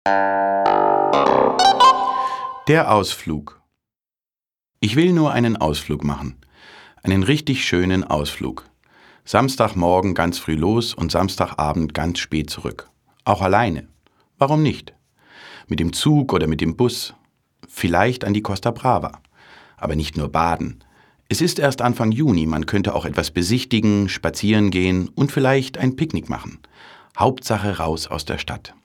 Der Ausflug. Ich will nur einen Ausflug machen. Einen richtig schönen Ausflug. Samstagmorgen ganz früh los und Samstagabend ganz spät zurück. Auch alleine. Warum nicht? Mit dem Zug oder mit dem Bus. Vielleicht an die Costa Brava. Aber nicht nur baden. Es ist erst Anfang Juni, man könnte auch etwas besichtigen, spazieren gehen und vielleicht ein Picknick machen. Hauptsache raus aus der Stadt.